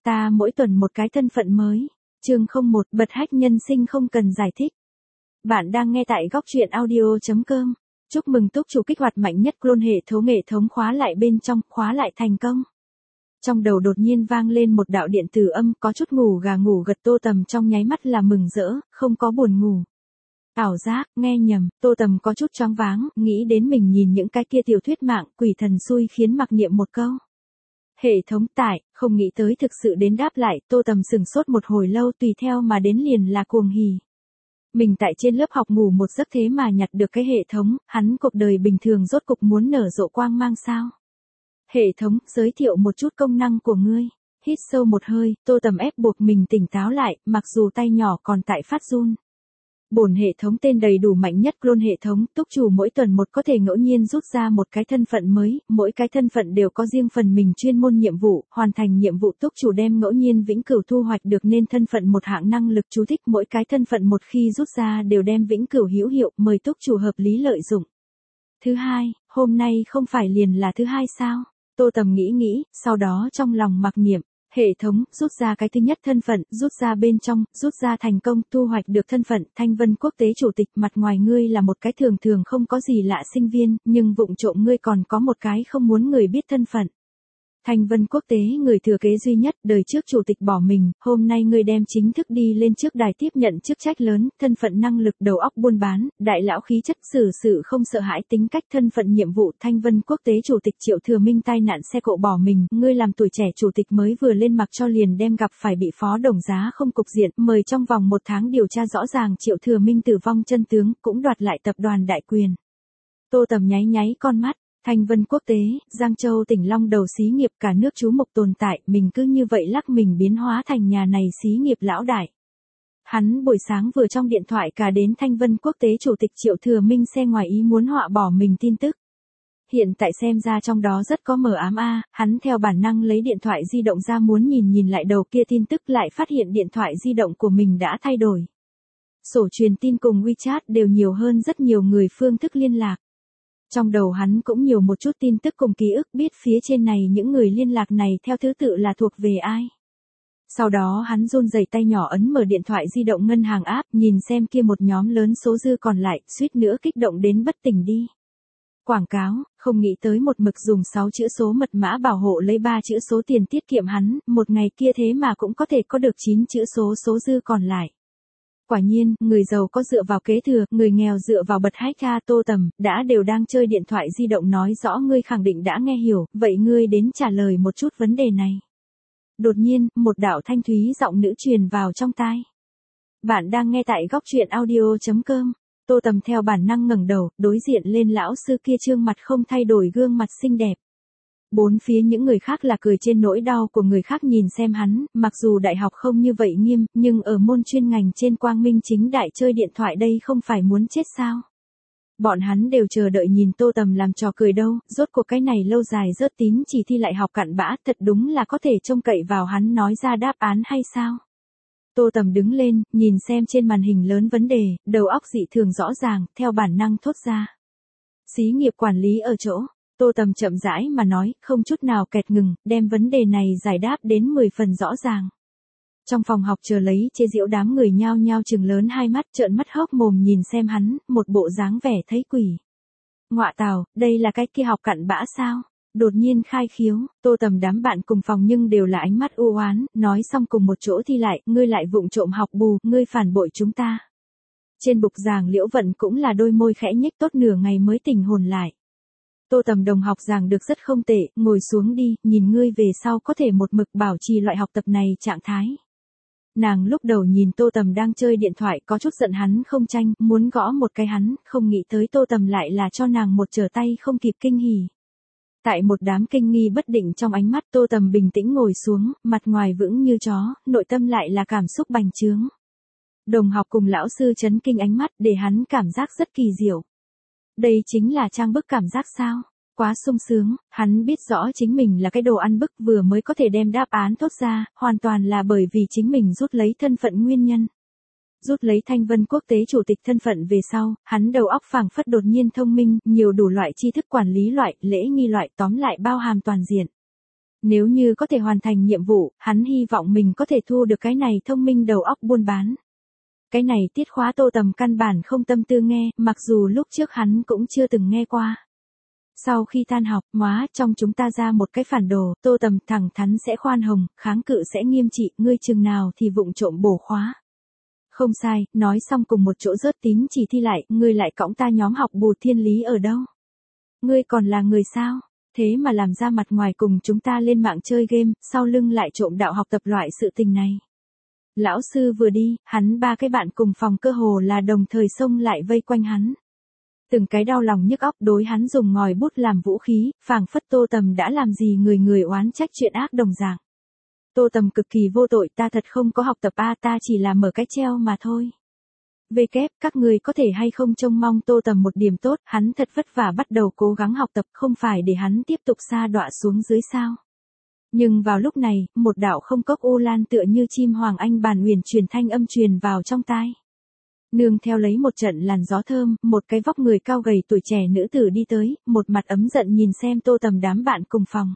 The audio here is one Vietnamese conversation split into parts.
Ta mỗi tuần một cái thân phận mới. Chương 01 bật hack nhân sinh không cần giải thích. Bạn đang nghe tại góc truyện audio.com. Chúc mừng túc chủ kích hoạt mạnh nhất clone hệ thống khóa lại bên trong, khóa lại thành công. Trong đầu đột nhiên vang lên một đạo điện tử âm, có chút ngủ gà ngủ gật. Tô Tầm trong nháy mắt là mừng rỡ, không có buồn ngủ. Ảo giác, nghe nhầm, Tô Tầm có chút choáng váng, nghĩ đến mình nhìn những cái kia tiểu thuyết mạng, quỷ thần xui khiến mặc niệm một câu. Hệ thống tải, không nghĩ tới thực sự đến đáp lại. Tô Tầm sửng sốt một hồi lâu, tùy theo mà đến liền là cuồng hỉ. Mình tại trên lớp học ngủ một giấc thế mà nhặt được cái hệ thống, hắn cuộc đời bình thường rốt cục muốn nở rộ quang mang sao. Hệ thống, giới thiệu một chút công năng của ngươi. Hít sâu một hơi, Tô Tầm ép buộc mình tỉnh táo lại, mặc dù tay nhỏ còn tại phát run. Bổn hệ thống tên đầy đủ mạnh nhất clone hệ thống, túc chủ mỗi tuần một có thể ngẫu nhiên rút ra một cái thân phận mới, mỗi cái thân phận đều có riêng phần mình chuyên môn nhiệm vụ, hoàn thành nhiệm vụ túc chủ đem ngẫu nhiên vĩnh cửu thu hoạch được nên thân phận một hạng năng lực. Chú thích: mỗi cái thân phận một khi rút ra đều đem vĩnh cửu hữu hiệu, mời túc chủ hợp lý lợi dụng. Thứ hai, hôm nay không phải liền là thứ hai sao? Tô Tầm nghĩ, sau đó trong lòng mặc niệm. Hệ thống, rút ra cái thứ nhất thân phận, rút ra bên trong, rút ra thành công, thu hoạch được thân phận, Thanh Vân Quốc tế chủ tịch. Mặt ngoài ngươi là một cái thường thường không có gì lạ sinh viên, nhưng vụng trộm ngươi còn có một cái không muốn người biết thân phận. Thanh Vân Quốc tế người thừa kế duy nhất, đời trước chủ tịch bỏ mình, hôm nay ngươi đem chính thức đi lên trước đài tiếp nhận chức trách lớn, thân phận năng lực đầu óc buôn bán, đại lão khí chất xử sự không sợ hãi tính cách. Thân phận nhiệm vụ Thanh Vân Quốc tế chủ tịch Triệu Thừa Minh tai nạn xe cộ bỏ mình, ngươi làm tuổi trẻ chủ tịch mới vừa lên mặc cho liền đem gặp phải bị phó đồng giá không cục diện, mời trong vòng 1 tháng điều tra rõ ràng Triệu Thừa Minh tử vong chân tướng, cũng đoạt lại tập đoàn đại quyền. Tô Tầm nháy con mắt. Thanh Vân Quốc tế, Giang Châu tỉnh Long Đầu xí nghiệp cả nước chú mục tồn tại, mình cứ như vậy lắc mình biến hóa thành nhà này xí nghiệp lão đại. Hắn buổi sáng vừa trong điện thoại cả đến Thanh Vân Quốc tế chủ tịch Triệu Thừa Minh xe ngoài ý muốn họa bỏ mình tin tức. Hiện tại xem ra trong đó rất có mờ ám a, hắn theo bản năng lấy điện thoại di động ra muốn nhìn lại đầu kia tin tức, lại phát hiện điện thoại di động của mình đã thay đổi. Sổ truyền tin cùng WeChat đều nhiều hơn rất nhiều người phương thức liên lạc. Trong đầu hắn cũng nhiều một chút tin tức cùng ký ức, biết phía trên này những người liên lạc này theo thứ tự là thuộc về ai. Sau đó hắn run rẩy tay nhỏ ấn mở điện thoại di động ngân hàng app, nhìn xem kia một nhóm lớn số dư còn lại, suýt nữa kích động đến bất tỉnh đi. Quảng cáo, không nghĩ tới một mực dùng 6 chữ số mật mã bảo hộ lấy 3 chữ số tiền tiết kiệm hắn, một ngày kia thế mà cũng có thể có được 9 chữ số dư còn lại. Quả nhiên, người giàu có dựa vào kế thừa, người nghèo dựa vào bật hack. Tô Tầm, đều đang chơi điện thoại di động nói rõ ngươi khẳng định đã nghe hiểu, vậy ngươi đến trả lời một chút vấn đề này. Đột nhiên, một đạo thanh thúy giọng nữ truyền vào trong tai. Bạn đang nghe tại góc truyện audio.com. Tô Tầm theo bản năng ngẩng đầu, đối diện lên lão sư kia trương mặt không thay đổi gương mặt xinh đẹp. Bốn phía những người khác là cười trên nỗi đau của người khác nhìn xem hắn, mặc dù đại học không như vậy nghiêm, nhưng ở môn chuyên ngành trên quang minh chính đại chơi điện thoại đây không phải muốn chết sao. Bọn hắn đều chờ đợi nhìn Tô Tầm làm trò cười đâu, rốt cuộc cái này lâu dài rớt tín chỉ thi lại học cặn bã, thật đúng là có thể trông cậy vào hắn nói ra đáp án hay sao. Tô Tầm đứng lên, nhìn xem trên màn hình lớn vấn đề, đầu óc dị thường rõ ràng, theo bản năng thốt ra. Xí nghiệp quản lý ở chỗ. Tô Tầm chậm rãi mà nói, không chút nào kẹt ngừng, đem vấn đề này giải đáp đến 10 phần rõ ràng. Trong phòng học chờ lấy chế giễu đám người nhao nhao trừng lớn hai mắt, trợn mắt hốc mồm nhìn xem hắn, một bộ dáng vẻ thấy quỷ. Ngọa tào, đây là cái kia học cặn bã sao? Đột nhiên khai khiếu, Tô Tầm đám bạn cùng phòng nhưng đều là ánh mắt u oán, nói xong cùng một chỗ thi lại, ngươi lại vụng trộm học bù, ngươi phản bội chúng ta. Trên bục giảng Liễu Vận cũng là đôi môi khẽ nhếch, tốt nửa ngày mới tỉnh hồn lại. Tô Tầm đồng học giảng được rất không tệ, ngồi xuống đi, nhìn ngươi về sau có thể một mực bảo trì loại học tập này trạng thái. Nàng lúc đầu nhìn Tô Tầm đang chơi điện thoại có chút giận hắn không tranh, muốn gõ một cái hắn, không nghĩ tới Tô Tầm lại là cho nàng một trở tay không kịp kinh hỉ. Tại một đám kinh nghi bất định trong ánh mắt, Tô Tầm bình tĩnh ngồi xuống, mặt ngoài vững như chó, nội tâm lại là cảm xúc bành trướng. Đồng học cùng lão sư chấn kinh ánh mắt để hắn cảm giác rất kỳ diệu. Đây chính là trang bức cảm giác sao? Quá sung sướng, hắn biết rõ chính mình là cái đồ ăn bức, vừa mới có thể đem đáp án thốt ra, hoàn toàn là bởi vì chính mình rút lấy thân phận nguyên nhân. Rút lấy Thanh Vân Quốc tế chủ tịch thân phận về sau, hắn đầu óc phảng phất đột nhiên thông minh, nhiều đủ loại tri thức quản lý loại, lễ nghi loại, tóm lại bao hàm toàn diện. Nếu như có thể hoàn thành nhiệm vụ, hắn hy vọng mình có thể thu được cái này thông minh đầu óc buôn bán. Cái này tiết khóa Tô Tầm căn bản không tâm tư nghe, mặc dù lúc trước hắn cũng chưa từng nghe qua. Sau khi tan học, trong chúng ta ra một cái phản đồ, Tô Tầm thẳng thắn sẽ khoan hồng, kháng cự sẽ nghiêm trị, ngươi chừng nào thì vụng trộm bổ khóa. Không sai, nói xong cùng một chỗ rớt tín chỉ thi lại, ngươi lại cõng ta nhóm học bù thiên lý ở đâu? Ngươi còn là người sao? Thế mà làm ra mặt ngoài cùng chúng ta lên mạng chơi game, sau lưng lại trộm đạo học tập loại sự tình này. Lão sư vừa đi, hắn ba cái bạn cùng phòng cơ hồ là đồng thời xông lại vây quanh hắn. Từng cái đau lòng nhức óc đối hắn dùng ngòi bút làm vũ khí, phảng phất Tô Tầm đã làm gì người người oán trách chuyện ác đồng dạng. Tô Tầm cực kỳ vô tội, ta thật không có học tập ta chỉ là mở cái treo mà thôi. Các người có thể hay không trông mong Tô Tầm một điểm tốt, hắn thật vất vả bắt đầu cố gắng học tập không phải để hắn tiếp tục sa đọa xuống dưới sao. Nhưng vào lúc này, một đạo không cốc ô lan tựa như chim hoàng anh bàn huyền truyền thanh âm truyền vào trong tai. Nương theo lấy một trận làn gió thơm, một cái vóc người cao gầy tuổi trẻ nữ tử đi tới, một mặt ấm giận nhìn xem Tô Tầm đám bạn cùng phòng.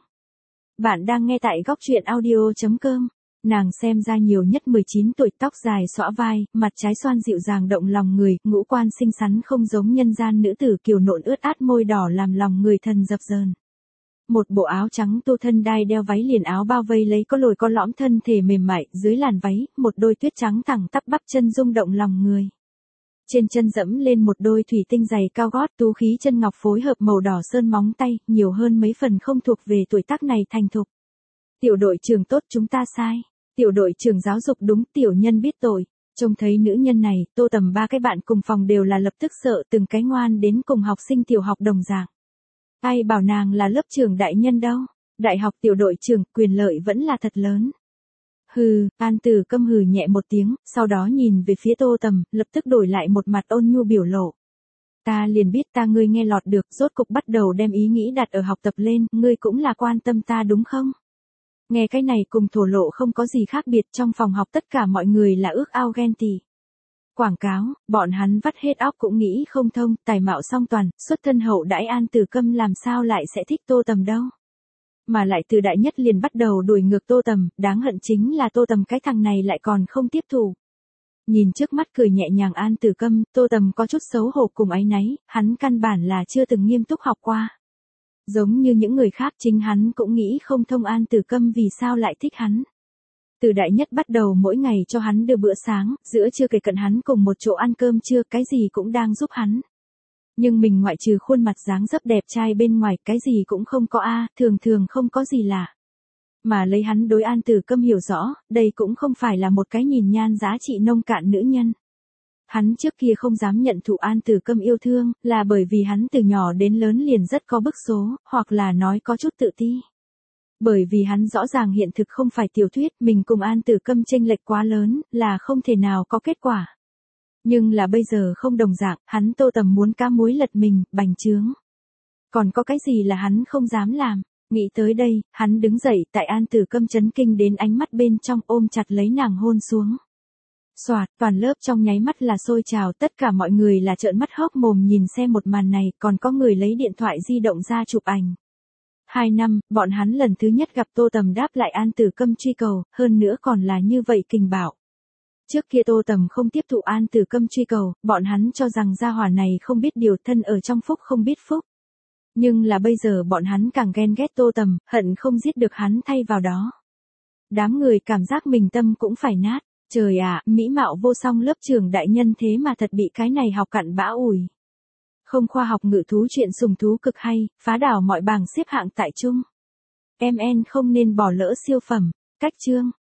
Bạn đang nghe tại góc truyện audio.com. Nàng xem ra nhiều nhất 19 tuổi, tóc dài xõa vai, mặt trái xoan dịu dàng động lòng người, ngũ quan xinh xắn không giống nhân gian nữ tử kiều nộn ướt át môi đỏ làm lòng người thần dập dờn. Một bộ áo trắng tô thân đai đeo váy liền áo bao vây lấy có lồi có lõm thân thể mềm mại, dưới làn váy, một đôi tuyết trắng thẳng tắp bắp chân rung động lòng người. Trên chân dẫm lên một đôi thủy tinh giày cao gót, tú khí chân ngọc phối hợp màu đỏ sơn móng tay, nhiều hơn mấy phần không thuộc về tuổi tác này thành thục. Tiểu đội trưởng tốt, chúng ta sai. Tiểu đội trưởng giáo dục đúng, tiểu nhân biết tội. Trông thấy nữ nhân này, Tô Tầm ba cái bạn cùng phòng đều là lập tức sợ, từng cái ngoan đến cùng học sinh tiểu học đồng dạng. Ai bảo nàng là lớp trưởng đại nhân đâu. Đại học tiểu đội trưởng, quyền lợi vẫn là thật lớn. Hừ, An Tử Câm hừ nhẹ một tiếng, sau đó nhìn về phía Tô Tầm, lập tức đổi lại một mặt ôn nhu biểu lộ. Ta liền biết ngươi nghe lọt được, rốt cục bắt đầu đem ý nghĩ đặt ở học tập lên, ngươi cũng là quan tâm ta đúng không? Nghe cái này cùng thổ lộ không có gì khác biệt, trong phòng học tất cả mọi người là ước ao ghen tị. Quảng cáo, bọn hắn vắt hết óc cũng nghĩ không thông, tài mạo song toàn, xuất thân hậu đãi An Tử Câm làm sao lại sẽ thích Tô Tầm đâu. Mà lại từ đại nhất liền bắt đầu đuổi ngược Tô Tầm, đáng hận chính là Tô Tầm cái thằng này lại còn không tiếp thù. Nhìn trước mắt cười nhẹ nhàng An Tử Câm, Tô Tầm có chút xấu hổ cùng áy náy, hắn căn bản là chưa từng nghiêm túc học qua. Giống như những người khác, chính hắn cũng nghĩ không thông An Tử Câm vì sao lại thích hắn. Từ đại nhất bắt đầu mỗi ngày cho hắn đưa bữa sáng, giữa trưa kể cận hắn cùng một chỗ ăn cơm trưa, cái gì cũng đang giúp hắn. Nhưng mình ngoại trừ khuôn mặt dáng dấp đẹp trai bên ngoài, cái gì cũng không có thường thường không có gì lạ. Mà lấy hắn đối An Tử Câm hiểu rõ, đây cũng không phải là một cái nhìn nhan giá trị nông cạn nữ nhân. Hắn trước kia không dám nhận thụ An Tử Câm yêu thương, là bởi vì hắn từ nhỏ đến lớn liền rất có bức số, hoặc là nói có chút tự ti. Bởi vì hắn rõ ràng hiện thực không phải tiểu thuyết, mình cùng An Tử Câm chênh lệch quá lớn, là không thể nào có kết quả. Nhưng là bây giờ không đồng dạng, hắn Tô Tầm muốn cá muối lật mình, bành trướng. Còn có cái gì là hắn không dám làm? Nghĩ tới đây, hắn đứng dậy, tại An Tử Câm chấn kinh đến ánh mắt bên trong, ôm chặt lấy nàng hôn xuống. Soạt, toàn lớp trong nháy mắt là sôi trào, tất cả mọi người là trợn mắt hốc mồm nhìn xem một màn này, còn có người lấy điện thoại di động ra chụp ảnh. 2 năm, bọn hắn lần thứ nhất gặp Tô Tầm đáp lại An Tử Câm truy cầu, hơn nữa còn là như vậy kình bạo. Trước kia Tô Tầm không tiếp thụ An Tử Câm truy cầu, bọn hắn cho rằng gia hỏa này không biết điều, thân ở trong phúc không biết phúc. Nhưng là bây giờ bọn hắn càng ghen ghét Tô Tầm, hận không giết được hắn thay vào đó. Đám người cảm giác mình tâm cũng phải nát. Trời ạ, mỹ mạo vô song lớp trưởng đại nhân thế mà thật bị cái này học cặn bã ủi. Không khoa học ngự thú chuyện sùng thú cực hay, phá đảo mọi bảng xếp hạng tại chung. MN không nên bỏ lỡ siêu phẩm. Cách chương.